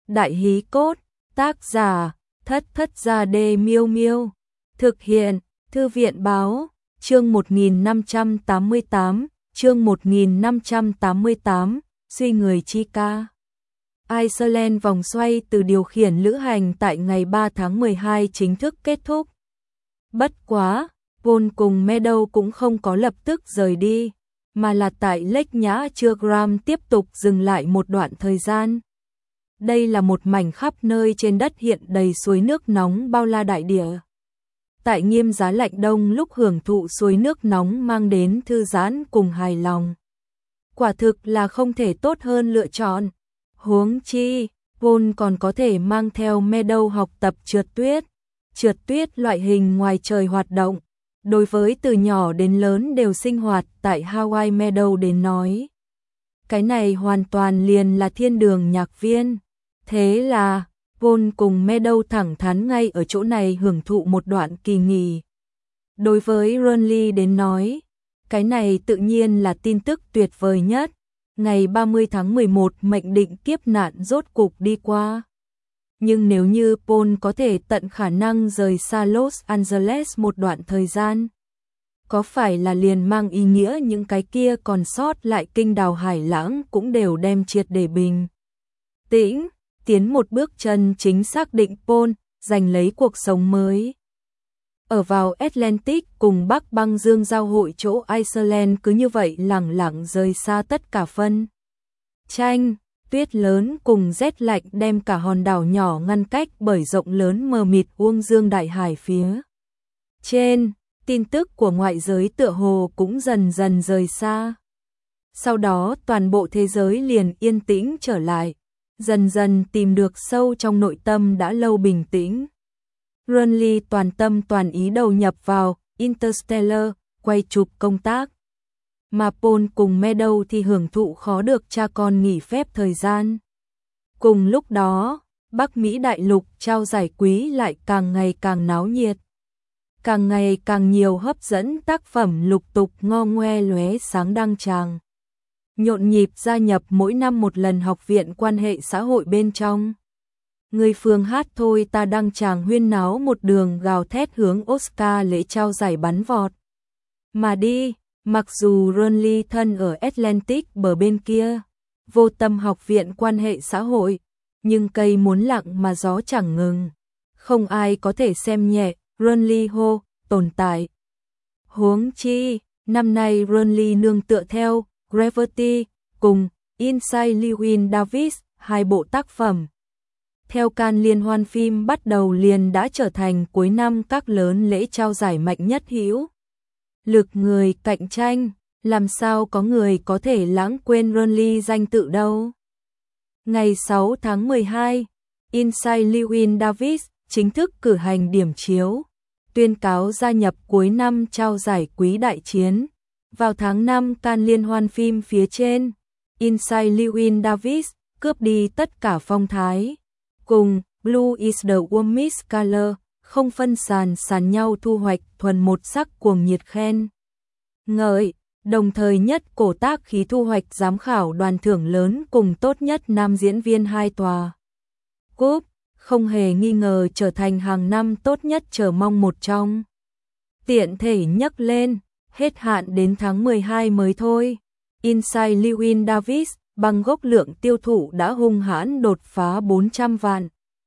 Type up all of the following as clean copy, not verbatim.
Đại hí cốt, tác giả, Thất Thất Gia Đê Miêu Miêu. Thực hiện, Thư viện báo, chương 1588, chương 1588, suy người chi ca. Iceland vòng xoay từ điều khiển lữ hành tại ngày 3 tháng 12 chính thức kết thúc. Bất quá, Paul cùng Meadow cũng không có lập tức rời đi, mà là tại Lake Nhã Chirgram tiếp tục dừng lại một đoạn thời gian. Đây là một mảnh khắp nơi trên đất hiện đầy suối nước nóng bao la đại địa. Tại nghiêm giá lạnh đông lúc hưởng thụ suối nước nóng mang đến thư giãn cùng hài lòng. Quả thực là không thể tốt hơn lựa chọn. Huống chi, Paul còn có thể mang theo Meadow học tập trượt tuyết. Trượt tuyết loại hình ngoài trời hoạt động, đối với từ nhỏ đến lớn đều sinh hoạt tại Hawaii Meadow đến nói. Cái này hoàn toàn liền là thiên đường nhạc viên. Thế là, Paul cùng Meadow thẳng thắn ngay ở chỗ này hưởng thụ một đoạn kỳ nghỉ. Đối với Ronly đến nói, cái này tự nhiên là tin tức tuyệt vời nhất. Ngày 30 tháng 11 mệnh định kiếp nạn rốt cục đi qua. Nhưng nếu như Paul có thể tận khả năng rời xa Los Angeles một đoạn thời gian, có phải là liền mang ý nghĩa những cái kia còn sót lại kinh đào hải lãng cũng đều đem triệt để bình tĩnh, tiến một bước chân chính xác định Paul, giành lấy cuộc sống mới. Ở vào Atlantic cùng Bắc băng dương giao hội chỗ Iceland cứ như vậy lẳng lặng rời xa tất cả phân tranh. Tuyết lớn cùng rét lạnh đem cả hòn đảo nhỏ ngăn cách bởi rộng lớn mờ mịt uông dương đại hải phía trên. Tin tức của ngoại giới tựa hồ cũng dần dần rời xa. Sau đó toàn bộ thế giới liền yên tĩnh trở lại, dần dần tìm được sâu trong nội tâm đã lâu bình tĩnh. Ronly toàn tâm toàn ý đầu nhập vào Interstellar, quay chụp công tác. Mà Paul cùng Meadow thì hưởng thụ khó được cha con nghỉ phép thời gian. Cùng lúc đó, Bắc Mỹ đại lục trao giải quý lại càng ngày càng náo nhiệt. Càng ngày càng nhiều hấp dẫn tác phẩm lục tục ngo ngoe lóe sáng đăng tràng. Nhộn nhịp gia nhập mỗi năm một lần học viện quan hệ xã hội bên trong. Người phương hát thôi ta đăng tràng huyên náo một đường gào thét hướng Oscar lễ trao giải bắn vọt. Mà đi, mặc dù Ronly thân ở Atlantic bờ bên kia, vô tâm học viện quan hệ xã hội, nhưng cây muốn lặng mà gió chẳng ngừng. Không ai có thể xem nhẹ Ronly Ho tồn tại. Huống chi, năm nay Ronly nương tựa theo Gravity cùng Inside Llewyn Davis, hai bộ tác phẩm. Theo Cannes liên hoan phim bắt đầu liền đã trở thành cuối năm các lớn lễ trao giải mạnh nhất hữu lực người cạnh tranh, làm sao có người có thể lãng quên Ronly danh tự đâu. Ngày 6 tháng 12, Inside Llewyn Davis chính thức cử hành điểm chiếu, tuyên cáo gia nhập cuối năm trao giải quý đại chiến. Vào tháng 5 Cannes liên hoan phim phía trên, Inside Llewyn Davis cướp đi tất cả phong thái. Cùng Blue is the warmest color, không phân sàn nhau thu hoạch thuần một sắc cuồng nhiệt khen ngợi, đồng thời nhất cổ tác khí thu hoạch giám khảo đoàn thưởng lớn cùng tốt nhất nam diễn viên 2 tòa cúp, không hề nghi ngờ trở thành hàng năm tốt nhất chờ mong một trong. Tiện thể nhắc lên, hết hạn đến tháng 12 mới thôi. Inside Llewyn Davis, bằng gốc lượng tiêu thụ đã hung hãn đột phá 400 vạn.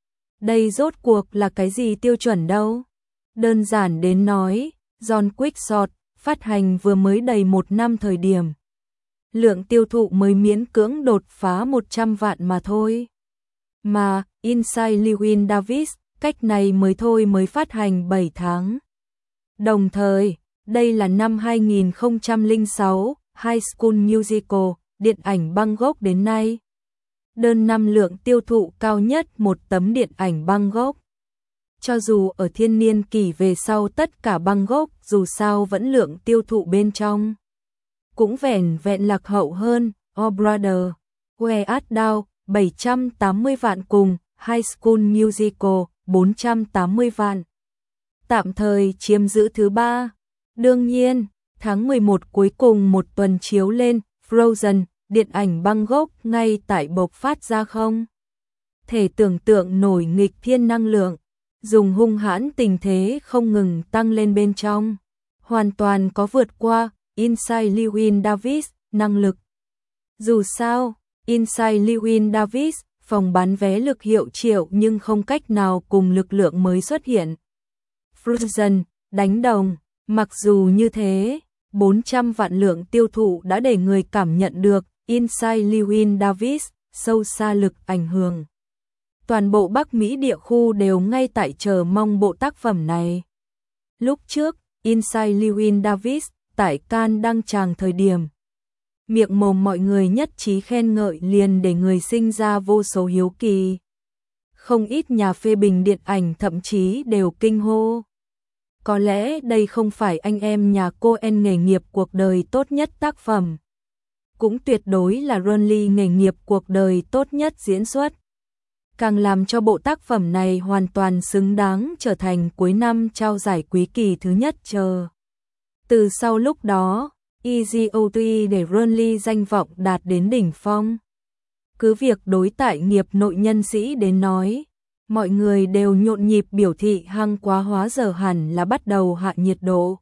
Đây rốt cuộc là cái gì tiêu chuẩn đâu? Đơn giản đến nói, John Quickshot phát hành vừa mới đầy một năm thời điểm. Lượng tiêu thụ mới miễn cưỡng đột phá 100 vạn mà thôi. Mà, Inside Llewyn Davis, cách này mới thôi mới phát hành 7 tháng. Đồng thời, đây là năm 2006, High School Musical, điện ảnh Bangkok đến nay. Đơn năm lượng tiêu thụ cao nhất một tấm điện ảnh Bangkok. Cho dù ở thiên niên kỷ về sau tất cả Bangkok dù sao vẫn lượng tiêu thụ bên trong cũng vẻn vẹn lạc hậu hơn Oh Brother, Where Art Thou, 780 vạn cùng High School Musical, 480 vạn. Tạm thời chiếm giữ thứ 3. Đương nhiên, tháng 11 cuối cùng một tuần chiếu lên Frozen, điện ảnh Bangkok ngay tại bộc phát ra không. thể tưởng tượng nổi nghịch thiên năng lượng, dùng hung hãn tình thế không ngừng tăng lên bên trong, hoàn toàn có vượt qua Inside Llewyn Davis năng lực. Dù sao, Inside Llewyn Davis phòng bán vé lực hiệu triệu nhưng không cách nào cùng lực lượng mới xuất hiện Frozen đánh đồng, mặc dù như thế, 400 vạn lượng tiêu thụ đã để người cảm nhận được Inside Llewyn Davis sâu xa lực ảnh hưởng. Toàn bộ Bắc Mỹ địa khu đều ngay tại chờ mong bộ tác phẩm này. Lúc trước, Inside Llewyn Davis tại Cannes đăng tràng thời điểm, miệng mồm mọi người nhất trí khen ngợi liền để người sinh ra vô số hiếu kỳ. Không ít nhà phê bình điện ảnh thậm chí đều kinh hô. Có lẽ đây không phải anh em nhà Coen nghề nghiệp cuộc đời tốt nhất tác phẩm. Cũng tuyệt đối là Ronly nghề nghiệp cuộc đời tốt nhất diễn xuất. Càng làm cho bộ tác phẩm này hoàn toàn xứng đáng trở thành cuối năm trao giải quý kỳ thứ nhất chờ. Từ sau lúc đó, Easy OT để Ronly danh vọng đạt đến đỉnh phong. Cứ việc đối tại nghiệp nội nhân sĩ đến nói, mọi người đều nhộn nhịp biểu thị hăng quá hóa giờ hẳn là bắt đầu hạ nhiệt độ.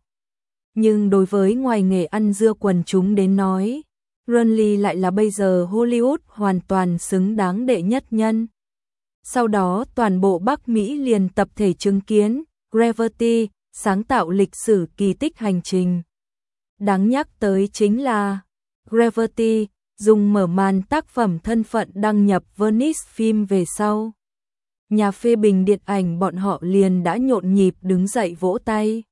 Nhưng đối với ngoài nghề ăn dưa quần chúng đến nói, Ronly lại là bây giờ Hollywood hoàn toàn xứng đáng đệ nhất nhân. Sau đó toàn bộ Bắc Mỹ liền tập thể chứng kiến Gravity sáng tạo lịch sử kỳ tích hành trình. Đáng nhắc tới chính là Gravity dùng mở màn tác phẩm thân phận đăng nhập Venice phim về sau. Nhà phê bình điện ảnh bọn họ liền đã nhộn nhịp đứng dậy vỗ tay.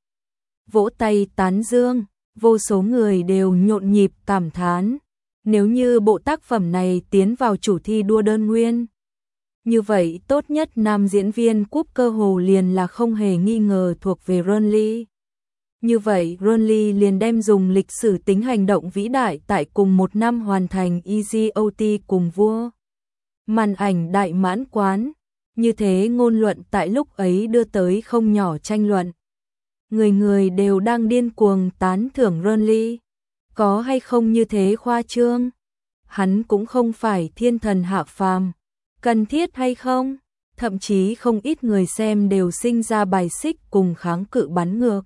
Vỗ tay tán dương, vô số người đều nhộn nhịp cảm thán. Nếu như bộ tác phẩm này tiến vào chủ thi đua đơn nguyên, như vậy tốt nhất nam diễn viên cúp cơ hồ liền là không hề nghi ngờ thuộc về Ronly. Như vậy Ronly liền đem dùng lịch sử tính hành động vĩ đại tại cùng một năm hoàn thành Easy OT cùng vua màn ảnh đại mãn quán. Như thế ngôn luận tại lúc ấy đưa tới không nhỏ tranh luận. Người người đều đang điên cuồng tán thưởng Ronly. Có hay không như thế khoa trương? Hắn cũng không phải thiên thần hạ phàm. Cần thiết hay không? Thậm chí không ít người xem đều sinh ra bài xích cùng kháng cự bắn ngược.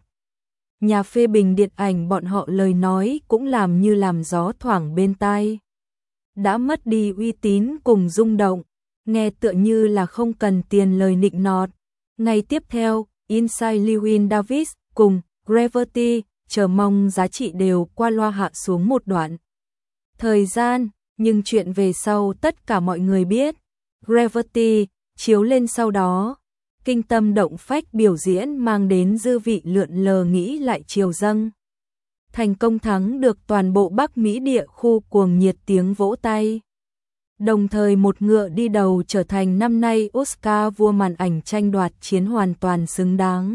Nhà phê bình điện ảnh bọn họ lời nói cũng làm như làm gió thoảng bên tai. Đã mất đi uy tín cùng rung động, nghe tựa như là không cần tiền lời nịnh nọt. Ngày tiếp theo, Inside Llewyn Davis cùng Gravity chờ mong giá trị đều qua loa hạ xuống một đoạn thời gian, nhưng chuyện về sau tất cả mọi người biết. Gravity chiếu lên sau đó, kinh tâm động phách biểu diễn mang đến dư vị lượn lờ nghĩ lại chiều dâng. Thành công thắng được toàn bộ Bắc Mỹ địa khu cuồng nhiệt tiếng vỗ tay. Đồng thời một ngựa đi đầu trở thành năm nay Oscar vua màn ảnh tranh đoạt chiến hoàn toàn xứng đáng.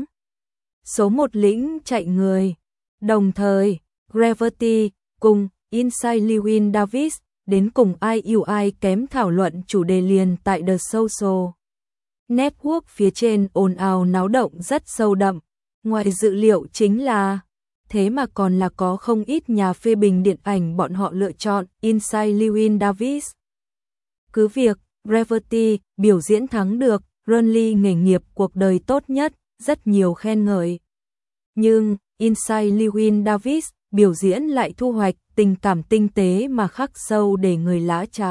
Số một lĩnh chạy người. Đồng thời, Gravity cùng Inside Llewyn Davis đến cùng ai yêu ai kém thảo luận chủ đề liền tại The Social Network phía trên ồn ào náo động rất sâu đậm. Ngoài dự liệu chính là, thế mà còn là có không ít nhà phê bình điện ảnh bọn họ lựa chọn Inside Llewyn Davis. Cứ việc Gravity biểu diễn thắng được Ronly nghề nghiệp cuộc đời tốt nhất, rất nhiều khen ngợi. Nhưng Inside Llewyn Davis biểu diễn lại thu hoạch tình cảm tinh tế mà khắc sâu để người lã trá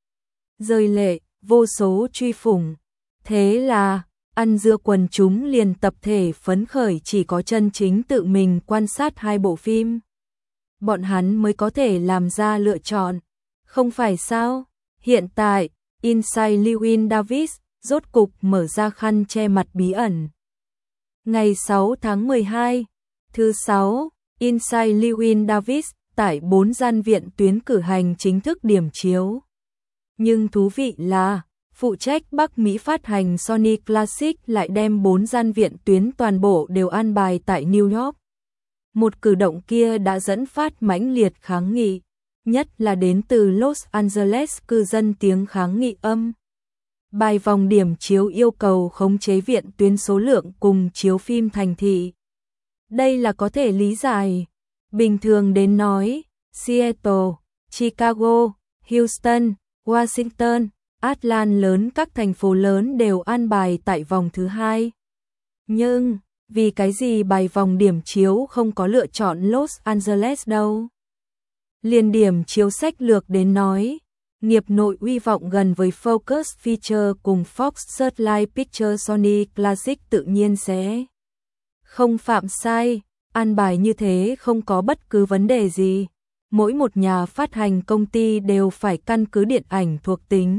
rơi lệ, vô số truy phủng. Thế là, ăn dưa quần chúng liền tập thể phấn khởi chỉ có chân chính tự mình quan sát hai bộ phim. Bọn hắn mới có thể làm ra lựa chọn. Không phải sao? Hiện tại, Inside Llewyn Davis rốt cục mở ra khăn che mặt bí ẩn. Ngày 6 tháng 12, thứ 6, Inside Llewyn Davis tại 4 gian viện tuyến cử hành chính thức điểm chiếu. Nhưng thú vị là, phụ trách Bắc Mỹ phát hành Sony Classic lại đem 4 gian viện tuyến toàn bộ đều an bài tại New York. Một cử động kia đã dẫn phát mãnh liệt kháng nghị, nhất là đến từ Los Angeles cư dân tiếng kháng nghị âm. Bài vòng điểm chiếu yêu cầu khống chế viện tuyến số lượng cùng chiếu phim thành thị. Đây là có thể lý giải. Bình thường đến nói, Seattle, Chicago, Houston, Washington, Atlant lớn, các thành phố lớn đều an bài tại vòng thứ hai. Nhưng, vì cái gì bài vòng điểm chiếu không có lựa chọn Los Angeles đâu? Liền điểm chiếu sách lược đến nói, nghiệp nội uy vọng gần với Focus Feature cùng Fox Searchlight Pictures Sony Classic tự nhiên sẽ không phạm sai, an bài như thế không có bất cứ vấn đề gì. Mỗi một nhà phát hành công ty đều phải căn cứ điện ảnh thuộc tính,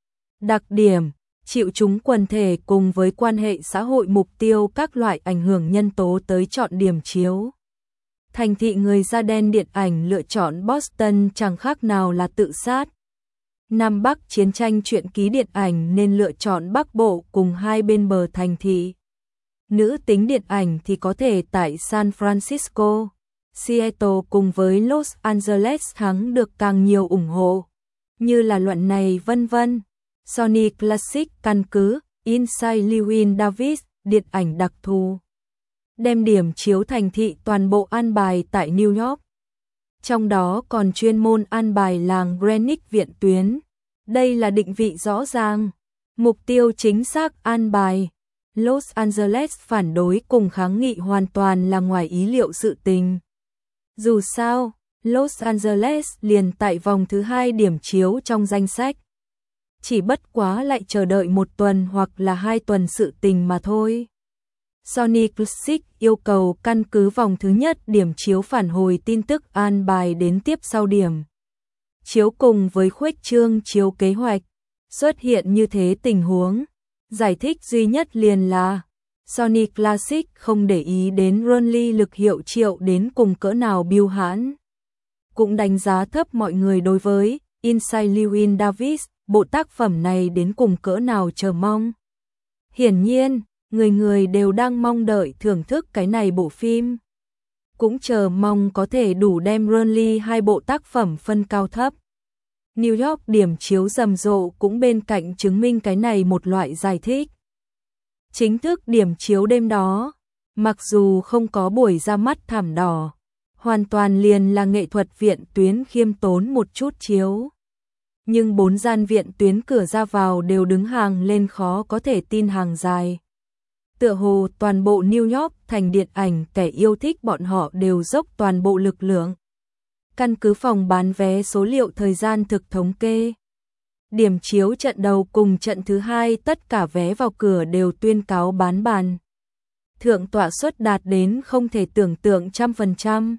đặc điểm, chịu chúng quần thể cùng với quan hệ xã hội mục tiêu các loại ảnh hưởng nhân tố tới chọn điểm chiếu. Thành thị người da đen điện ảnh lựa chọn Boston chẳng khác nào là tự sát. Nam Bắc chiến tranh truyện ký điện ảnh nên lựa chọn Bắc Bộ cùng hai bên bờ thành thị. Nữ tính điện ảnh thì có thể tại San Francisco, Seattle cùng với Los Angeles thắng được càng nhiều ủng hộ. Như là luận này vân vân. Sony Classic căn cứ Inside Llewyn Davis điện ảnh đặc thù. Đem điểm chiếu thành thị toàn bộ an bài tại New York. Trong đó còn chuyên môn an bài làng Greenwich viện tuyến. Đây là định vị rõ ràng. Mục tiêu chính xác an bài. Los Angeles phản đối cùng kháng nghị hoàn toàn là ngoài ý liệu sự tình. Dù sao, Los Angeles liền tại vòng thứ hai điểm chiếu trong danh sách. Chỉ bất quá lại chờ đợi một tuần hoặc là 2 tuần sự tình mà thôi. Sony Classic yêu cầu căn cứ vòng thứ nhất điểm chiếu phản hồi tin tức an bài đến tiếp sau điểm chiếu cùng với khuếch trương chiếu kế hoạch. Xuất hiện như thế tình huống, giải thích duy nhất liền là Sony Classic không để ý đến Ronly lực hiệu triệu đến cùng cỡ nào biêu hãn. Cũng đánh giá thấp mọi người đối với Inside Llewyn Davis, bộ tác phẩm này đến cùng cỡ nào chờ mong. Hiển nhiên, người người đều đang mong đợi thưởng thức cái này bộ phim. Cũng chờ mong có thể đủ đem Ronly hai bộ tác phẩm phân cao thấp. New York điểm chiếu rầm rộ cũng bên cạnh chứng minh cái này một loại giải thích. Chính thức điểm chiếu đêm đó, mặc dù không có buổi ra mắt thảm đỏ, hoàn toàn liền là nghệ thuật viện tuyến khiêm tốn một chút chiếu. Nhưng 4 gian viện tuyến cửa ra vào đều đứng hàng lên khó có thể tin hàng dài. Tựa hồ toàn bộ New York thành điện ảnh kẻ yêu thích bọn họ đều dốc toàn bộ lực lượng. Căn cứ phòng bán vé số liệu thời gian thực thống kê. Điểm chiếu trận đầu cùng trận thứ hai tất cả vé vào cửa đều tuyên cáo bán bàn. Thượng tọa suất đạt đến không thể tưởng tượng 100%.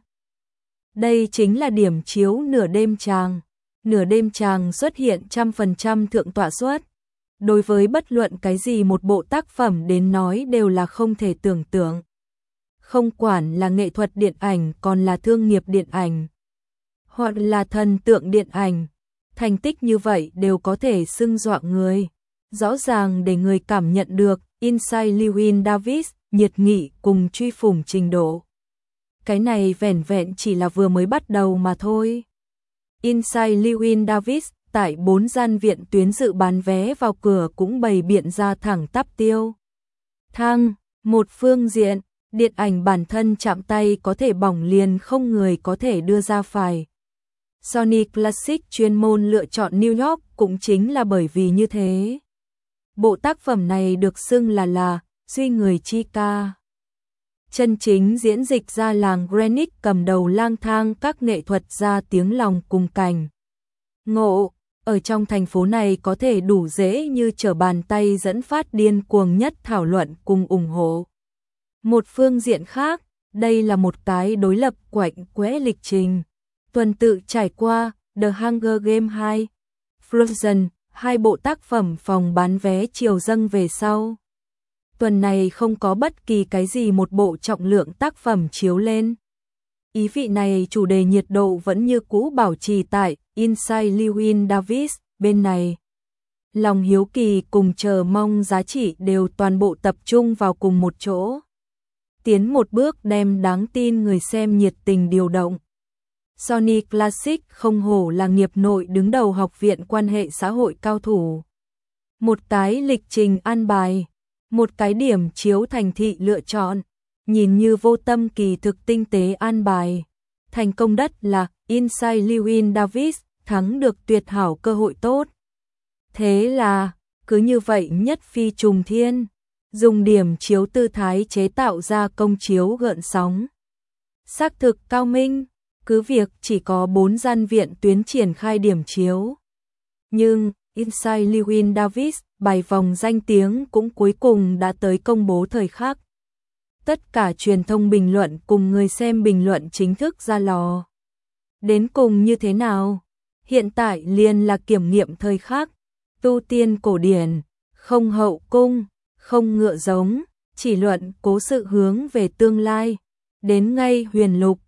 Đây chính là điểm chiếu nửa đêm tràng. Nửa đêm tràng xuất hiện 100% thượng tọa suất. Đối với bất luận cái gì một bộ tác phẩm đến nói đều là không thể tưởng tượng. Không quản là nghệ thuật điện ảnh còn là thương nghiệp điện ảnh, hoặc là thần tượng điện ảnh, thành tích như vậy đều có thể xưng dọa người. Rõ ràng để người cảm nhận được Inside Llewyn Davis nhiệt nghị cùng truy phủng trình độ. Cái này vẻn vẹn chỉ là vừa mới bắt đầu mà thôi. Inside Llewyn Davis tại 4 gian viện tuyến dự bán vé vào cửa cũng bày biện ra thẳng tắp tiêu. Thăng, một phương diện, điện ảnh bản thân chạm tay có thể bỏng liền không người có thể đưa ra phải. Sony Classic chuyên môn lựa chọn New York cũng chính là bởi vì như thế. Bộ tác phẩm này được xưng là Duy người chi ca. Chân chính diễn dịch ra làng Greenwich cầm đầu lang thang các nghệ thuật ra tiếng lòng cùng cảnh. Ngộ, ở trong thành phố này có thể đủ dễ như trở bàn tay dẫn phát điên cuồng nhất thảo luận cùng ủng hộ. Một phương diện khác, đây là một cái đối lập quạnh quẽ lịch trình. Tuần tự trải qua The Hunger Games 2, Frozen, hai bộ tác phẩm phòng bán vé chiều dâng về sau. Tuần này không có bất kỳ cái gì một bộ trọng lượng tác phẩm chiếu lên. Ý vị này chủ đề nhiệt độ vẫn như cũ bảo trì tại Inside Llewyn Davis bên này. Lòng hiếu kỳ cùng chờ mong giá trị đều toàn bộ tập trung vào cùng một chỗ. Tiến một bước đem đáng tin người xem nhiệt tình điều động. Sony Classic không hổ là nghiệp nội đứng đầu học viện quan hệ xã hội cao thủ. Một cái lịch trình an bài, một cái điểm chiếu thành thị lựa chọn, nhìn như vô tâm kỳ thực tinh tế an bài. Thành công đất là Inside Llewyn Davis thắng được tuyệt hảo cơ hội tốt. Thế là, cứ như vậy nhất phi trùng thiên, dùng điểm chiếu tư thái chế tạo ra công chiếu gợn sóng. Xác thực cao minh, cứ việc chỉ có 4 gian viện tuyến triển khai điểm chiếu. Nhưng, Inside Llewyn Davis, bài vòng danh tiếng cũng cuối cùng đã tới công bố thời khắc. Tất cả truyền thông bình luận cùng người xem bình luận chính thức ra lò. Đến cùng như thế nào? Hiện tại liền là kiểm nghiệm thời khắc. Tu tiên cổ điển, không hậu cung, không ngựa giống, chỉ luận cố sự hướng về tương lai. Đến ngay huyền lục,